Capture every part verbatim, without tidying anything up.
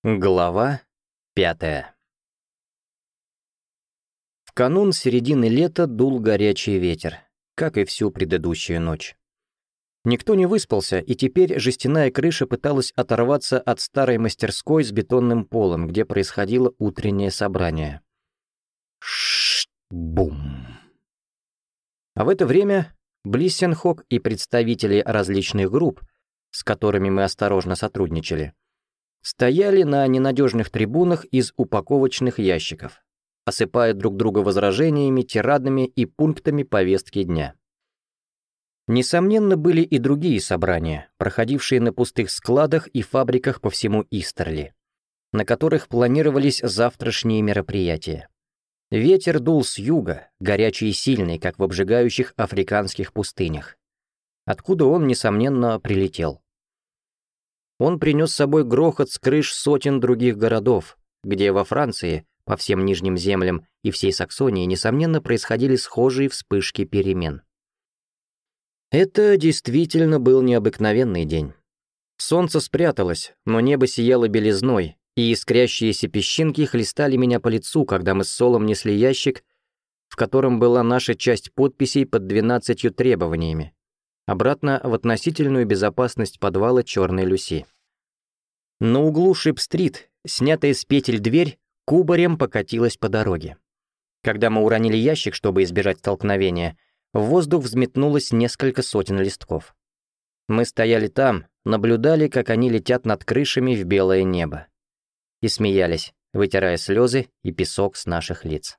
Глава пятая. В канун середины лета дул горячий ветер, как и всю предыдущую ночь. Никто не выспался, и теперь жестяная крыша пыталась оторваться от старой мастерской с бетонным полом, где происходило утреннее собрание. Ш-бум. А в это время Блиссенхок и представители различных групп, с которыми мы осторожно сотрудничали, стояли на ненадежных трибунах из упаковочных ящиков, осыпая друг друга возражениями, тирадами и пунктами повестки дня. Несомненно, были и другие собрания, проходившие на пустых складах и фабриках по всему Истерли, на которых планировались завтрашние мероприятия. Ветер дул с юга, горячий и сильный, как в обжигающих африканских пустынях, откуда он, несомненно, прилетел. Он принес с собой грохот с крыш сотен других городов, где во Франции, по всем Нижним землям и всей Саксонии, несомненно, происходили схожие вспышки перемен. Это действительно был необыкновенный день. Солнце спряталось, но небо сияло белизной, и искрящиеся песчинки хлестали меня по лицу, когда мы с Солом несли ящик, в котором была наша часть подписей под двенадцатью требованиями, обратно в относительную безопасность подвала Черной Люси. На углу Шип-стрит, снятая с петель дверь, кубарем покатилась по дороге. Когда мы уронили ящик, чтобы избежать столкновения, в воздух взметнулось несколько сотен листков. Мы стояли там, наблюдали, как они летят над крышами в белое небо, и смеялись, вытирая слезы и песок с наших лиц.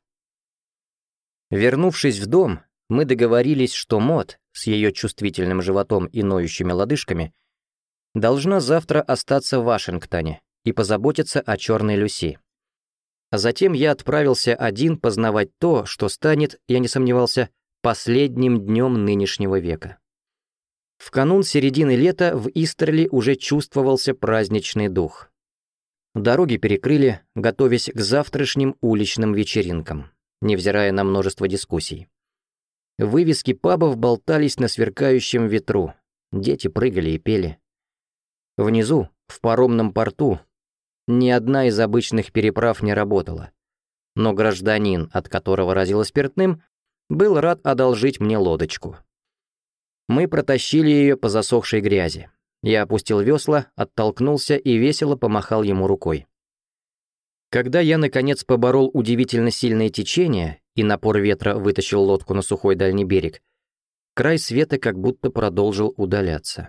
Вернувшись в дом, мы договорились, что Мод с ее чувствительным животом и ноющими лодыжками должна завтра остаться в Вашингтоне и позаботиться о Черной Люси. А затем я отправился один познавать то, что станет, я не сомневался, последним днем нынешнего века. В канун середины лета в Истерли уже чувствовался праздничный дух. Дороги перекрыли, готовясь к завтрашним уличным вечеринкам, невзирая на множество дискуссий. Вывески пабов болтались на сверкающем ветру, дети прыгали и пели. Внизу, в паромном порту, ни одна из обычных переправ не работала, но гражданин, от которого разило спиртным, был рад одолжить мне лодочку. Мы протащили ее по засохшей грязи. Я опустил весла, оттолкнулся и весело помахал ему рукой. Когда я, наконец, поборол удивительно сильное течение и напор ветра вытащил лодку на сухой дальний берег, край света как будто продолжил удаляться.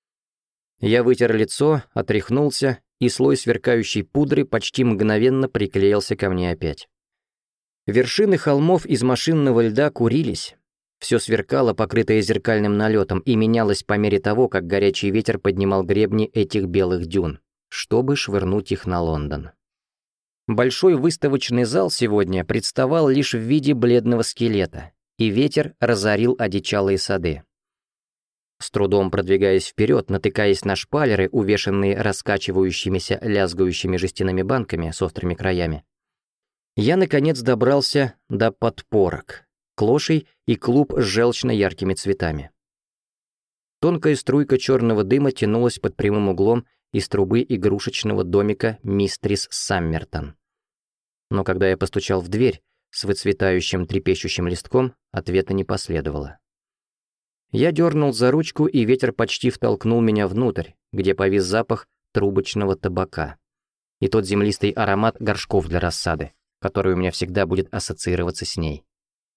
Я вытер лицо, отряхнулся, и слой сверкающей пудры почти мгновенно приклеился ко мне опять. Вершины холмов из машинного льда курились, все сверкало, покрытое зеркальным налетом, и менялось по мере того, как горячий ветер поднимал гребни этих белых дюн, чтобы швырнуть их на Лондон. Большой выставочный зал сегодня представал лишь в виде бледного скелета, и ветер разорил одичалые сады. С трудом продвигаясь вперед, натыкаясь на шпалеры, увешанные раскачивающимися, лязгающими жестяными банками с острыми краями, я, наконец, добрался до подпорок, клошей и клуб с желчно-яркими цветами. Тонкая струйка черного дыма тянулась под прямым углом из трубы игрушечного домика мистрис Саммертон. Но когда я постучал в дверь с выцветающим трепещущим листком, ответа не последовало. Я дернул за ручку, и ветер почти втолкнул меня внутрь, где повис запах трубочного табака и тот землистый аромат горшков для рассады, который у меня всегда будет ассоциироваться с ней.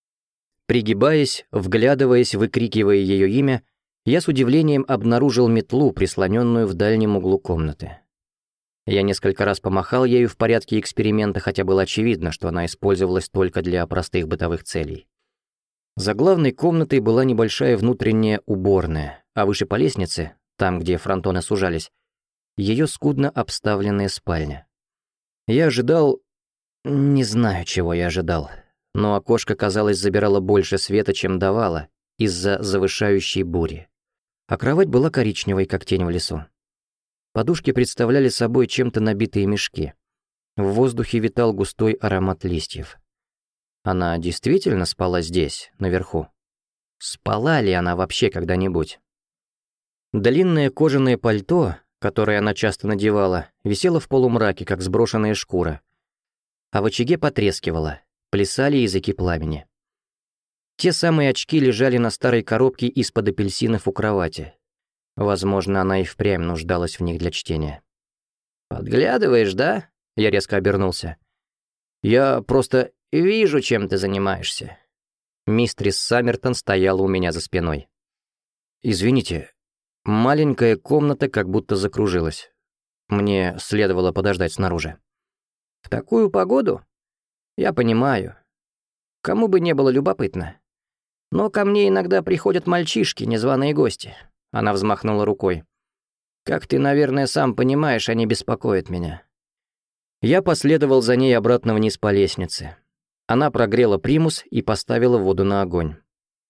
Пригибаясь, вглядываясь, выкрикивая ее имя, я с удивлением обнаружил метлу, прислоненную в дальнем углу комнаты. Я несколько раз помахал ею в порядке эксперимента, хотя было очевидно, что она использовалась только для простых бытовых целей. За главной комнатой была небольшая внутренняя уборная, а выше по лестнице, там, где фронтоны сужались, ее скудно обставленная спальня. Я ожидал... Не знаю, чего я ожидал, но окошко, казалось, забирало больше света, чем давало, из-за завышающей бури. А кровать была коричневой, как тень в лесу. Подушки представляли собой чем-то набитые мешки. В воздухе витал густой аромат листьев. Она действительно спала здесь, наверху? Спала ли она вообще когда-нибудь? Длинное кожаное пальто, которое она часто надевала, висела в полумраке, как сброшенная шкура. А в очаге потрескивала, плясали языки пламени. Те самые очки лежали на старой коробке из-под апельсинов у кровати. Возможно, она и впрямь нуждалась в них для чтения. «Подглядываешь, да?» Я резко обернулся. «Я просто вижу, чем ты занимаешься». Мистрис Саммертон стояла у меня за спиной. «Извините, маленькая комната как будто закружилась. Мне следовало подождать снаружи». «В такую погоду? Я понимаю. Кому бы не было любопытно. Но ко мне иногда приходят мальчишки, незваные гости». Она взмахнула рукой. «Как ты, наверное, сам понимаешь, они беспокоят меня». Я последовал за ней обратно вниз по лестнице. Она прогрела примус и поставила воду на огонь.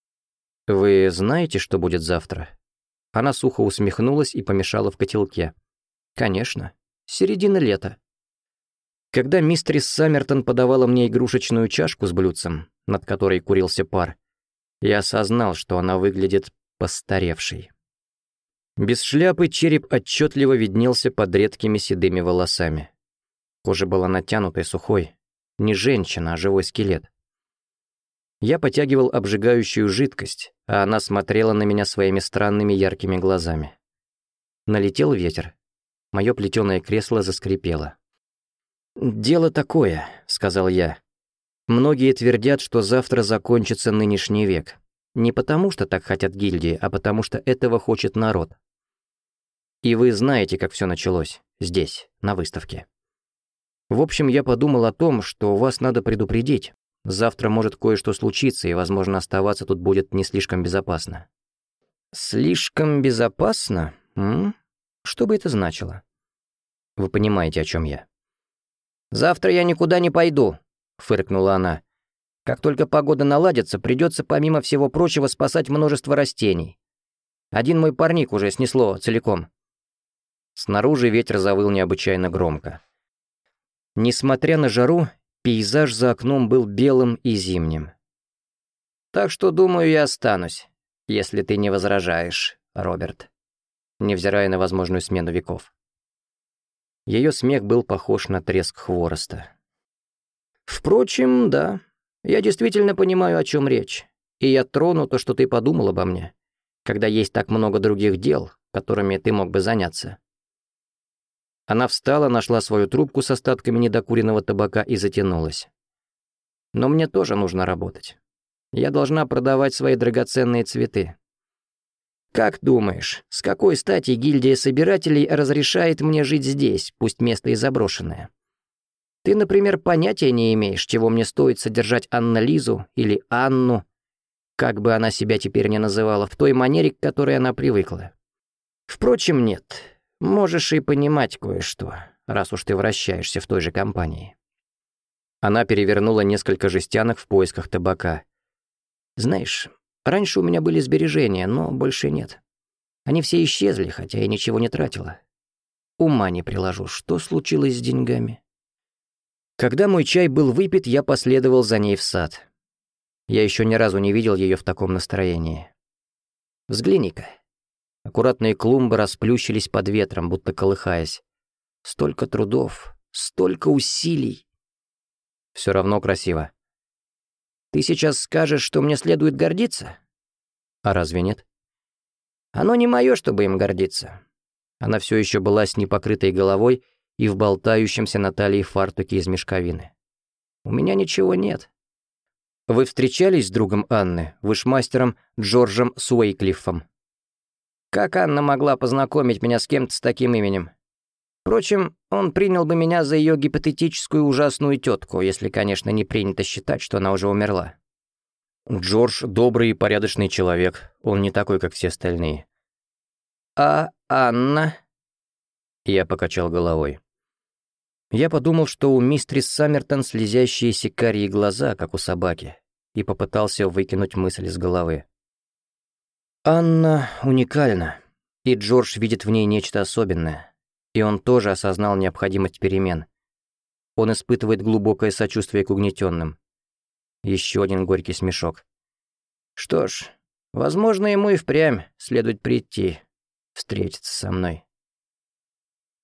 «Вы знаете, что будет завтра?» Она сухо усмехнулась и помешала в котелке. «Конечно. Середина лета». Когда мистерис Саммертон подавала мне игрушечную чашку с блюдцем, над которой курился пар, я осознал, что она выглядит постаревшей. Без шляпы череп отчетливо виднелся под редкими седыми волосами. Кожа была натянутой, сухой. Не женщина, а живой скелет. Я потягивал обжигающую жидкость, а она смотрела на меня своими странными яркими глазами. Налетел ветер. Мое плетеное кресло заскрипело. «Дело такое», — сказал я. «Многие твердят, что завтра закончится нынешний век. Не потому, что так хотят гильдии, а потому, что этого хочет народ. И вы знаете, как все началось. Здесь, на выставке. В общем, я подумал о том, что вас надо предупредить. Завтра может кое-что случиться, и, возможно, оставаться тут будет не слишком безопасно». «Слишком безопасно? М? Что бы это значило?» «Вы понимаете, о чем я». «Завтра я никуда не пойду», — фыркнула она. «Как только погода наладится, придется, помимо всего прочего, спасать множество растений. Один мой парник уже снесло целиком». Снаружи ветер завыл необычайно громко. Несмотря на жару, пейзаж за окном был белым и зимним. «Так что, думаю, я останусь, если ты не возражаешь, Роберт», невзирая на возможную смену веков. Ее смех был похож на треск хвороста. «Впрочем, да, я действительно понимаю, о чем речь, и я трону то, что ты подумал обо мне, когда есть так много других дел, которыми ты мог бы заняться». Она встала, нашла свою трубку с остатками недокуренного табака и затянулась. «Но мне тоже нужно работать. Я должна продавать свои драгоценные цветы. Как думаешь, с какой стати гильдия собирателей разрешает мне жить здесь, пусть место и заброшенное? Ты, например, понятия не имеешь, чего мне стоит содержать Анна-Лизу или Анну, как бы она себя теперь не называла, в той манере, к которой она привыкла. Впрочем, нет, можешь и понимать кое-что, раз уж ты вращаешься в той же компании». Она перевернула несколько жестянок в поисках табака. «Знаешь, раньше у меня были сбережения, но больше нет. Они все исчезли, хотя я ничего не тратила. Ума не приложу, что случилось с деньгами». Когда мой чай был выпит, я последовал за ней в сад. Я еще ни разу не видел ее в таком настроении. Взгляни-ка. Аккуратные клумбы расплющились под ветром, будто колыхаясь. Столько трудов, столько усилий. Все равно красиво. Ты сейчас скажешь, что мне следует гордиться? А разве нет? Оно не мое, чтобы им гордиться. Она все еще была с непокрытой головой и в болтающемся на талии фартуке из мешковины. У меня ничего нет. Вы встречались с другом Анны, вышмастером Джорджем Суэйклиффом? Как Анна могла познакомить меня с кем-то с таким именем? Впрочем, он принял бы меня за ее гипотетическую ужасную тетку, если, конечно, не принято считать, что она уже умерла. Джордж добрый и порядочный человек, он не такой, как все остальные. А Анна? Я покачал головой. Я подумал, что у мистерис Саммертон слезящиеся карие глаза, как у собаки, и попытался выкинуть мысль из головы. Анна уникальна, и Джордж видит в ней нечто особенное, и он тоже осознал необходимость перемен. Он испытывает глубокое сочувствие к угнетенным. Еще один горький смешок. Что ж, возможно, ему и впрямь следует прийти, встретиться со мной.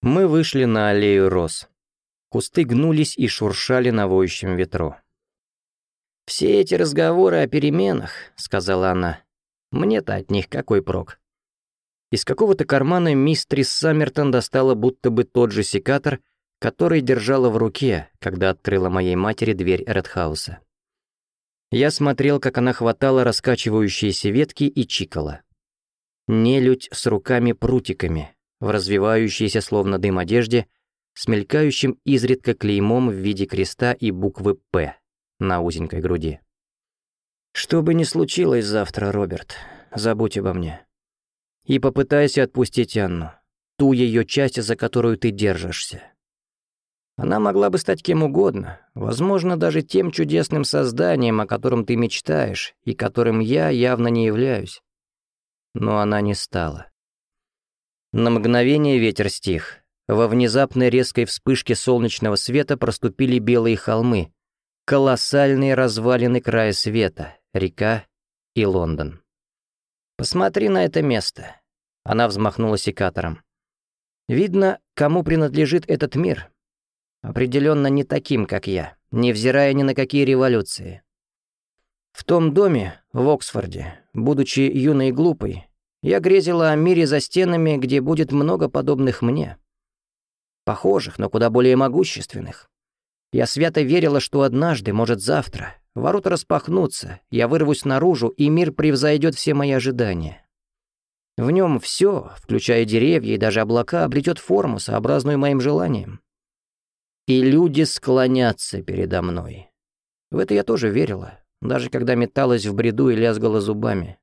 Мы вышли на аллею роз. Кусты гнулись и шуршали на воющем ветру. «Все эти разговоры о переменах», — сказала она, — «мне-то от них какой прок?» Из какого-то кармана мистерис Саммертон достала будто бы тот же секатор, который держала в руке, когда открыла моей матери дверь Редхауса. Я смотрел, как она хватала раскачивающиеся ветки и чикала. Нелюдь с руками-прутиками, в развивающейся словно дым одежде, с мелькающим изредка клеймом в виде креста и буквы «П» на узенькой груди. «Что бы ни случилось завтра, Роберт, забудь обо мне. И попытайся отпустить Анну, ту ее часть, за которую ты держишься. Она могла бы стать кем угодно, возможно, даже тем чудесным созданием, о котором ты мечтаешь, и которым я явно не являюсь. Но она не стала». На мгновение ветер стих. Во внезапной резкой вспышке солнечного света проступили белые холмы, колоссальные развалины края света, река и Лондон. «Посмотри на это место», — она взмахнула секатором. «Видно, кому принадлежит этот мир. Определенно не таким, как я, невзирая ни на какие революции. В том доме, в Оксфорде, будучи юной и глупой, я грезила о мире за стенами, где будет много подобных мне. Похожих, но куда более могущественных. Я свято верила, что однажды, может завтра, ворота распахнутся, я вырвусь наружу, и мир превзойдет все мои ожидания. В нем все, включая деревья и даже облака, обретет форму, сообразную моим желаниям. И люди склонятся передо мной. В это я тоже верила, даже когда металась в бреду и лязгала зубами.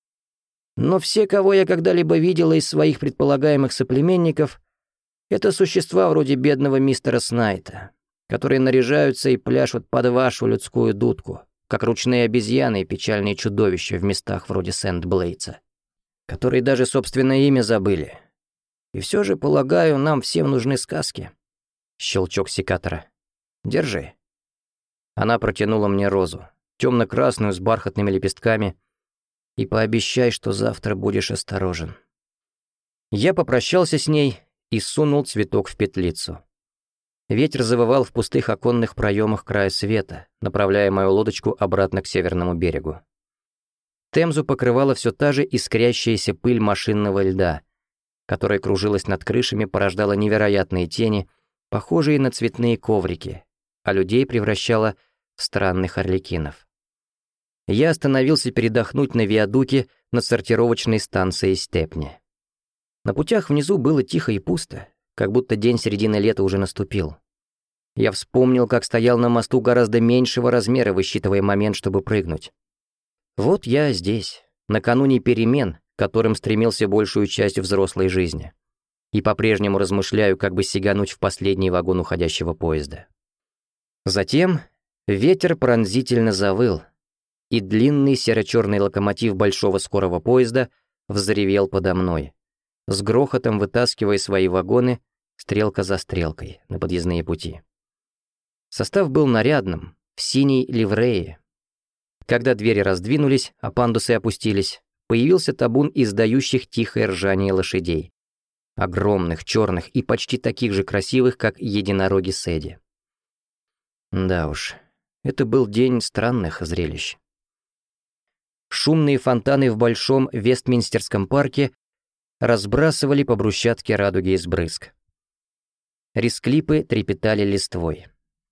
Но все, кого я когда-либо видела из своих предполагаемых соплеменников, это существа вроде бедного мистера Снайта, которые наряжаются и пляшут под вашу людскую дудку, как ручные обезьяны и печальные чудовища в местах вроде Сент-Блейтса, которые даже собственное имя забыли. И все же, полагаю, нам всем нужны сказки. Щелчок секатора. Держи. Она протянула мне розу, темно-красную с бархатными лепестками, и пообещай, что завтра будешь осторожен. Я попрощался с ней и сунул цветок в петлицу. Ветер завывал в пустых оконных проемах края света, направляя мою лодочку обратно к северному берегу. Темзу покрывала все та же искрящаяся пыль машинного льда, которая кружилась над крышами, порождала невероятные тени, похожие на цветные коврики, а людей превращала в странных арлекинов. Я остановился передохнуть на виадуке над сортировочной станцией Степни. На путях внизу было тихо и пусто, как будто день середины лета уже наступил. Я вспомнил, как стоял на мосту гораздо меньшего размера, высчитывая момент, чтобы прыгнуть. Вот я здесь, накануне перемен, к которым стремился большую часть взрослой жизни, и по-прежнему размышляю, как бы сигануть в последний вагон уходящего поезда. Затем ветер пронзительно завыл, и длинный серо-черный локомотив большого скорого поезда взревел подо мной, с грохотом вытаскивая свои вагоны стрелка за стрелкой на подъездные пути. Состав был нарядным, в синей ливрее. Когда двери раздвинулись, а пандусы опустились, появился табун издающих тихое ржание лошадей. Огромных, черных и почти таких же красивых, как единороги Сэдди. Да уж, это был день странных зрелищ. Шумные фонтаны в большом Вестминстерском парке разбрасывали по брусчатке радуги из брызг. Ресклипы трепетали листвой.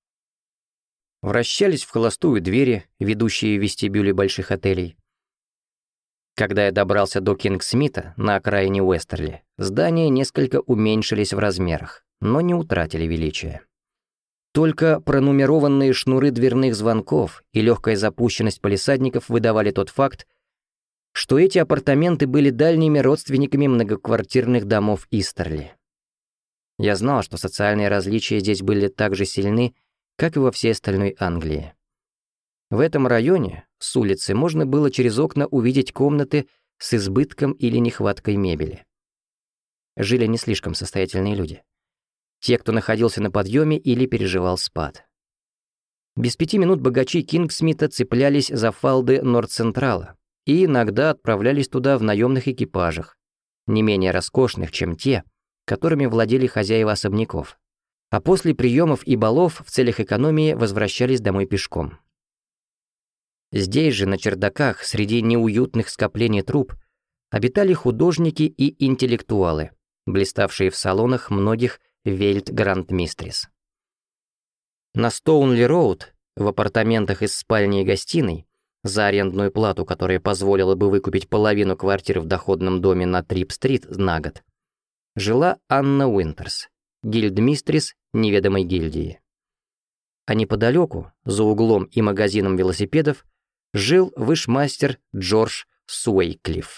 Вращались в холостую двери, ведущие в вестибюли больших отелей. Когда я добрался до Кингсмита на окраине Уэстерли, здания несколько уменьшились в размерах, но не утратили величия. Только пронумерованные шнуры дверных звонков и легкая запущенность палисадников выдавали тот факт, что эти апартаменты были дальними родственниками многоквартирных домов Истерли. Я знал, что социальные различия здесь были так же сильны, как и во всей остальной Англии. В этом районе, с улицы, можно было через окна увидеть комнаты с избытком или нехваткой мебели. Жили не слишком состоятельные люди. Те, кто находился на подъеме или переживал спад. Без пяти минут богачи Кингсмита цеплялись за фалды Норд-Централа и иногда отправлялись туда в наемных экипажах, не менее роскошных, чем те, которыми владели хозяева особняков, а после приемов и балов в целях экономии возвращались домой пешком. Здесь же, на чердаках, среди неуютных скоплений труб, обитали художники и интеллектуалы, блиставшие в салонах многих вельт-грандмистрис. На Стоунли-Роуд, в апартаментах из спальни и гостиной, за арендную плату, которая позволила бы выкупить половину квартир в доходном доме на Трип-стрит на год, жила Анна Уинтерс, гильдмистрис неведомой гильдии. А неподалеку, за углом и магазином велосипедов, жил вышмастер Джордж Суэйклифф.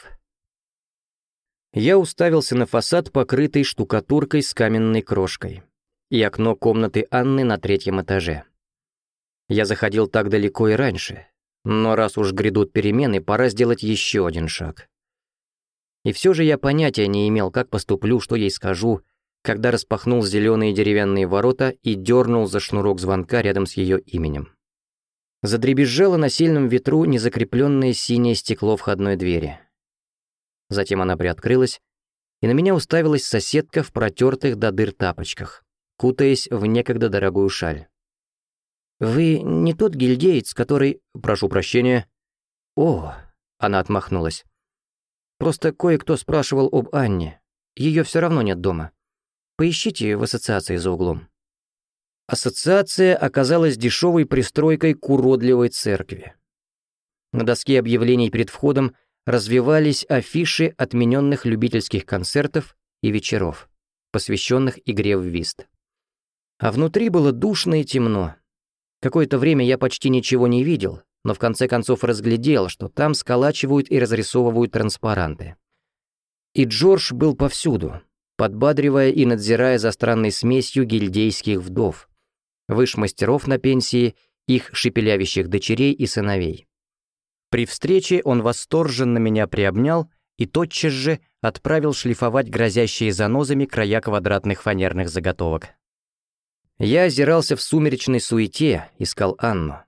Я уставился на фасад, покрытый штукатуркой с каменной крошкой, и окно комнаты Анны на третьем этаже. Я заходил так далеко и раньше, но раз уж грядут перемены, пора сделать еще один шаг. И все же я понятия не имел, как поступлю, что ей скажу, когда распахнул зеленые деревянные ворота и дернул за шнурок звонка рядом с ее именем. Задребезжало на сильном ветру незакрепленное синее стекло входной двери. Затем она приоткрылась, и на меня уставилась соседка в протертых до дыр тапочках, кутаясь в некогда дорогую шаль. «Вы не тот гильдеец, который...» «Прошу прощения». «О!» — она отмахнулась. «Просто кое-кто спрашивал об Анне. Ее все равно нет дома. Поищите в ассоциации за углом». Ассоциация оказалась дешевой пристройкой к уродливой церкви. На доске объявлений перед входом развивались афиши отмененных любительских концертов и вечеров, посвященных игре в вист. А внутри было душно и темно. Какое-то время я почти ничего не видел, но в конце концов разглядел, что там сколачивают и разрисовывают транспаранты. И Джордж был повсюду, подбадривая и надзирая за странной смесью гильдейских вдов, вышмастеров на пенсии, их шепелявящих дочерей и сыновей. При встрече он восторженно меня приобнял и тотчас же отправил шлифовать грозящие занозами края квадратных фанерных заготовок. Я озирался в сумеречной суете, искал Анну.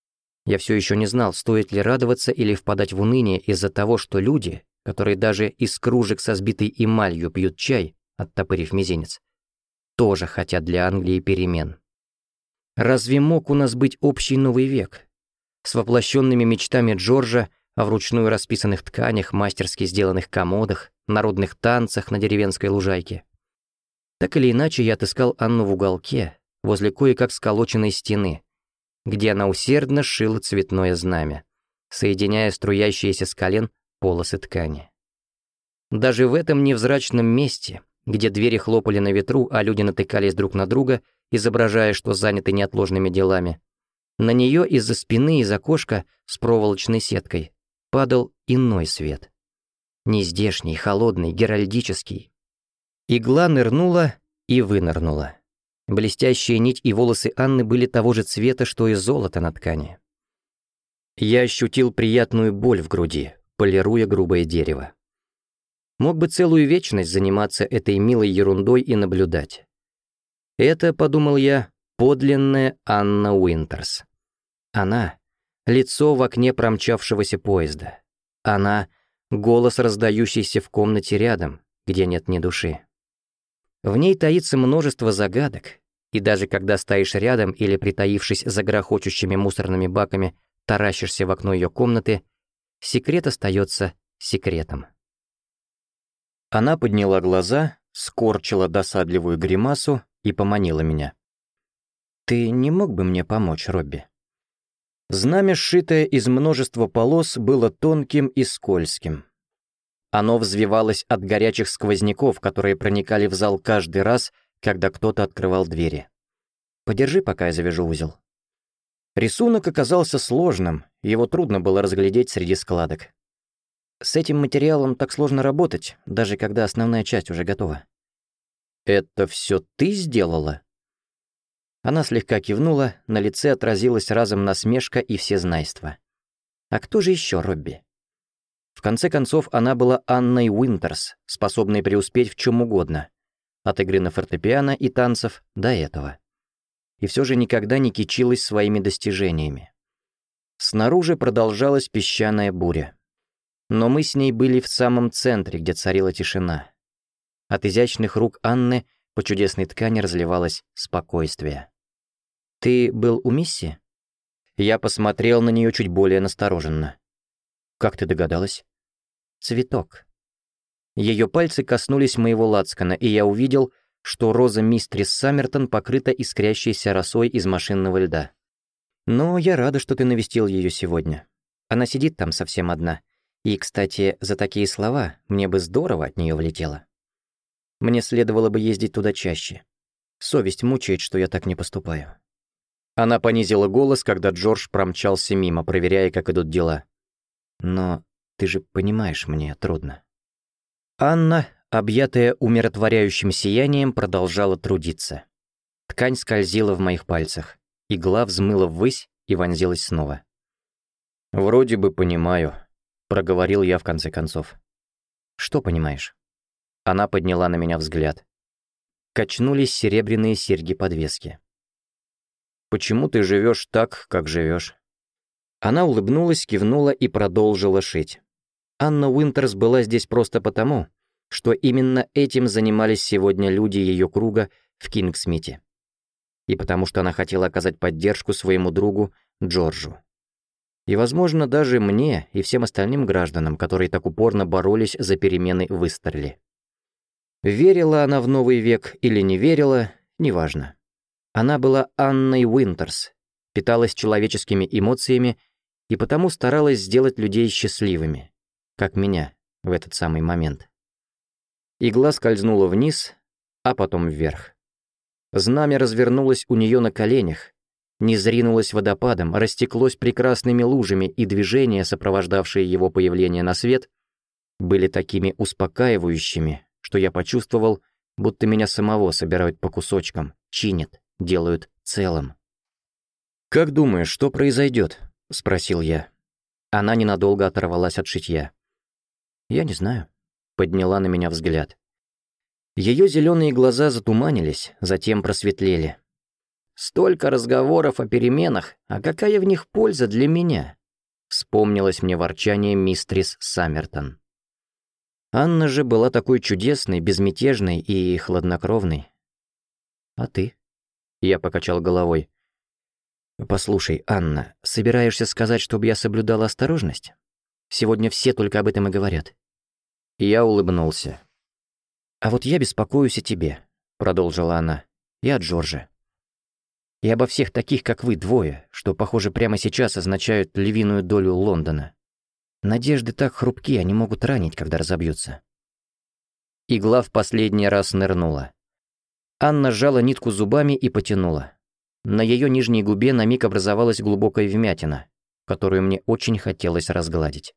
Я все еще не знал, стоит ли радоваться или впадать в уныние из-за того, что люди, которые даже из кружек со сбитой эмалью пьют чай, оттопырив мизинец, тоже хотят для Англии перемен. Разве мог у нас быть общий новый век? С воплощенными мечтами Джорджа о вручную расписанных тканях, мастерски сделанных комодах, народных танцах на деревенской лужайке. Так или иначе, я отыскал Анну в уголке, возле кое-как сколоченной стены, где она усердно шила цветное знамя, соединяя струящиеся с колен полосы ткани. Даже в этом невзрачном месте, где двери хлопали на ветру, а люди натыкались друг на друга, изображая, что заняты неотложными делами, на нее из-за спины, из окошка с проволочной сеткой падал иной свет. Нездешний, холодный, геральдический. Игла нырнула и вынырнула. Блестящая нить и волосы Анны были того же цвета, что и золото на ткани. Я ощутил приятную боль в груди, полируя грубое дерево. Мог бы целую вечность заниматься этой милой ерундой и наблюдать. Это, подумал я, подлинная Анна Уинтерс. Она — лицо в окне промчавшегося поезда. Она — голос, раздающийся в комнате рядом, где нет ни души. В ней таится множество загадок, и даже когда стоишь рядом или, притаившись за грохочущими мусорными баками, таращишься в окно ее комнаты, секрет остается секретом. Она подняла глаза, скорчила досадливую гримасу и поманила меня. «Ты не мог бы мне помочь, Робби?» Знамя, сшитое из множества полос, было тонким и скользким. Оно взвивалось от горячих сквозняков, которые проникали в зал каждый раз, когда кто-то открывал двери. «Подержи, пока я завяжу узел». Рисунок оказался сложным, его трудно было разглядеть среди складок. С этим материалом так сложно работать, даже когда основная часть уже готова. «Это все ты сделала?» Она слегка кивнула, на лице отразилась разом насмешка и всезнайство. «А кто же еще, Робби?» В конце концов, она была Анной Уинтерс, способной преуспеть в чем угодно, от игры на фортепиано и танцев до этого. И все же никогда не кичилась своими достижениями. Снаружи продолжалась песчаная буря. Но мы с ней были в самом центре, где царила тишина. От изящных рук Анны по чудесной ткани разливалось спокойствие. «Ты был у Мисси?» Я посмотрел на нее чуть более настороженно. «Как ты догадалась?» «Цветок». Ее пальцы коснулись моего лацкана, и я увидел, что роза мистрис Саммертон покрыта искрящейся росой из машинного льда. «Но я рада, что ты навестил ее сегодня. Она сидит там совсем одна. И, кстати, за такие слова мне бы здорово от нее влетело. Мне следовало бы ездить туда чаще. Совесть мучает, что я так не поступаю». Она понизила голос, когда Джордж промчался мимо, проверяя, как идут дела. «Но ты же понимаешь, мне трудно». Анна, объятая умиротворяющим сиянием, продолжала трудиться. Ткань скользила в моих пальцах, игла взмыла ввысь и вонзилась снова. «Вроде бы понимаю», — проговорил я в конце концов. «Что понимаешь?» Она подняла на меня взгляд. Качнулись серебряные серьги-подвески. «Почему ты живешь так, как живешь?» Она улыбнулась, кивнула и продолжила шить. Анна Уинтерс была здесь просто потому, что именно этим занимались сегодня люди ее круга в Кингсмите. И потому что она хотела оказать поддержку своему другу Джорджу. И, возможно, даже мне и всем остальным гражданам, которые так упорно боролись за перемены в Истерли. Верила она в новый век или не верила, неважно. Она была Анной Уинтерс, питалась человеческими эмоциями и потому старалась сделать людей счастливыми, как меня в этот самый момент. Игла скользнула вниз, а потом вверх. Знамя развернулось у нее на коленях, низринулось водопадом, растеклось прекрасными лужами, и движения, сопровождавшие его появление на свет, были такими успокаивающими, что я почувствовал, будто меня самого собирают по кусочкам, чинят, делают целым. «Как думаешь, что произойдет?» — спросил я. Она ненадолго оторвалась от шитья. «Я не знаю», — подняла на меня взгляд. Ее зеленые глаза затуманились, затем просветлели. «Столько разговоров о переменах, а какая в них польза для меня?» Вспомнилось мне ворчание мистрис Саммертон. Анна же была такой чудесной, безмятежной и хладнокровной. «А ты?» — я покачал головой. «Послушай, Анна, собираешься сказать, чтобы я соблюдала осторожность? Сегодня все только об этом и говорят». Я улыбнулся. «А вот я беспокоюсь о тебе», — продолжила она, — «и о Джорже. И обо всех таких, как вы, двое, что, похоже, прямо сейчас означают львиную долю Лондона. Надежды так хрупки, они могут ранить, когда разобьются». Игла в последний раз нырнула. Анна сжала нитку зубами и потянула. На ее нижней губе на миг образовалась глубокая вмятина, которую мне очень хотелось разгладить.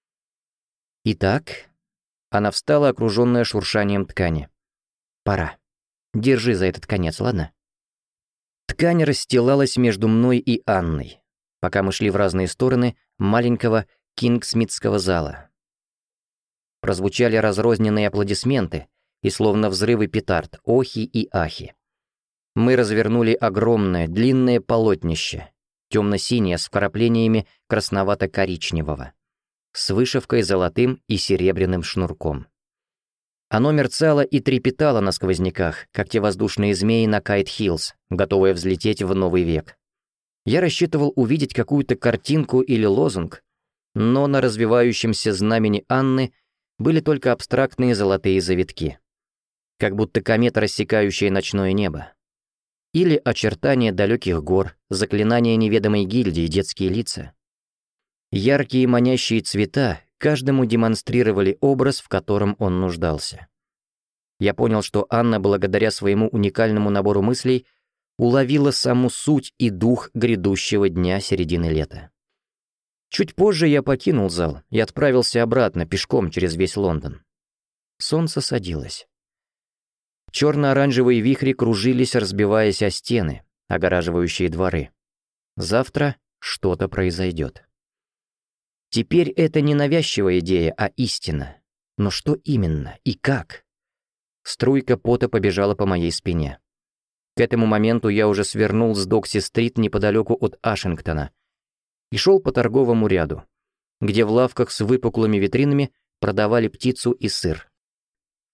«Итак...» Она встала, окруженная шуршанием ткани. «Пора. Держи за этот конец, ладно?» Ткань расстилалась между мной и Анной, пока мы шли в разные стороны маленького кингсмитского зала. Прозвучали разрозненные аплодисменты и словно взрывы петард, охи и ахи. Мы развернули огромное, длинное полотнище, темно-синее с вкраплениями красновато-коричневого, с вышивкой золотым и серебряным шнурком. Оно мерцало и трепетало на сквозняках, как те воздушные змеи на Кайт-Хиллз, готовые взлететь в новый век. Я рассчитывал увидеть какую-то картинку или лозунг, но на развивающемся знамени Анны были только абстрактные золотые завитки, как будто комета, рассекающая ночное небо. Или очертания далеких гор, заклинания неведомой гильдии, детские лица. Яркие манящие цвета каждому демонстрировали образ, в котором он нуждался. Я понял, что Анна, благодаря своему уникальному набору мыслей, уловила саму суть и дух грядущего дня середины лета. Чуть позже я покинул зал и отправился обратно пешком через весь Лондон. Солнце садилось. Черно-оранжевые вихри кружились, разбиваясь о стены, огораживающие дворы. Завтра что-то произойдет. Теперь это не навязчивая идея, а истина. Но что именно и как? Струйка пота побежала по моей спине. К этому моменту я уже свернул с Докси-стрит неподалеку от Ашингтона и шел по торговому ряду, где в лавках с выпуклыми витринами продавали птицу и сыр.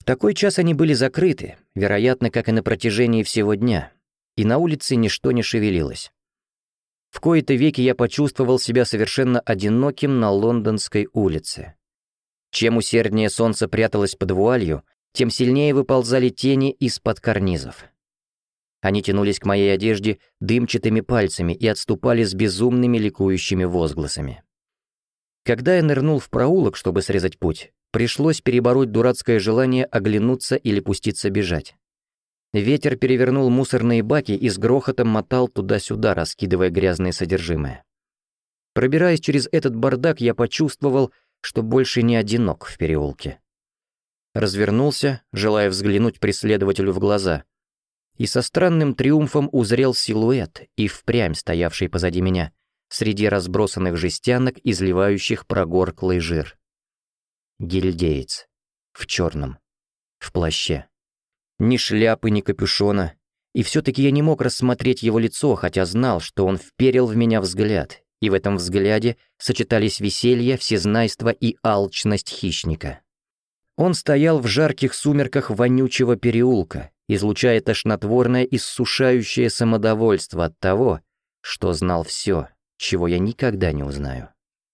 В такой час они были закрыты, вероятно, как и на протяжении всего дня, и на улице ничто не шевелилось. В кои-то веки я почувствовал себя совершенно одиноким на Лондонской улице. Чем усерднее солнце пряталось под вуалью, тем сильнее выползали тени из-под карнизов. Они тянулись к моей одежде дымчатыми пальцами и отступали с безумными ликующими возгласами. Когда я нырнул в проулок, чтобы срезать путь, пришлось перебороть дурацкое желание оглянуться или пуститься бежать. Ветер перевернул мусорные баки и с грохотом мотал туда-сюда, раскидывая грязное содержимое. Пробираясь через этот бардак, я почувствовал, что больше не одинок в переулке. Развернулся, желая взглянуть преследователю в глаза, и со странным триумфом узрел силуэт, и впрямь стоявший позади меня, среди разбросанных жестянок, изливающих прогорклый жир. Гильдеец. В черном. В плаще. Ни шляпы, ни капюшона. И все-таки я не мог рассмотреть его лицо, хотя знал, что он вперил в меня взгляд, и в этом взгляде сочетались веселье, всезнайство и алчность хищника. Он стоял в жарких сумерках вонючего переулка, излучая тошнотворное, иссушающее самодовольство от того, что знал все, чего я никогда не узнаю.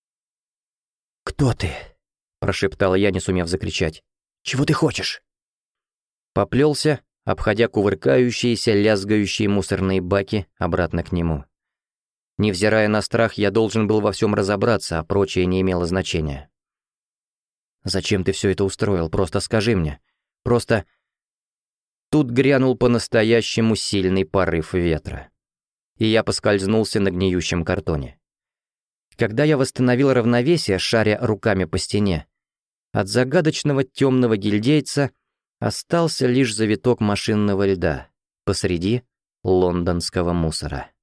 «Кто ты?» — прошептала я, не сумев закричать. «Чего ты хочешь?» Поплелся, обходя кувыркающиеся, лязгающие мусорные баки, обратно к нему. Невзирая на страх, я должен был во всем разобраться, а прочее не имело значения. «Зачем ты все это устроил? Просто скажи мне. Просто...» Тут грянул по-настоящему сильный порыв ветра, и я поскользнулся на гниющем картоне. Когда я восстановил равновесие, шаря руками по стене, от загадочного темного гильдейца остался лишь завиток машинного льда посреди лондонского мусора.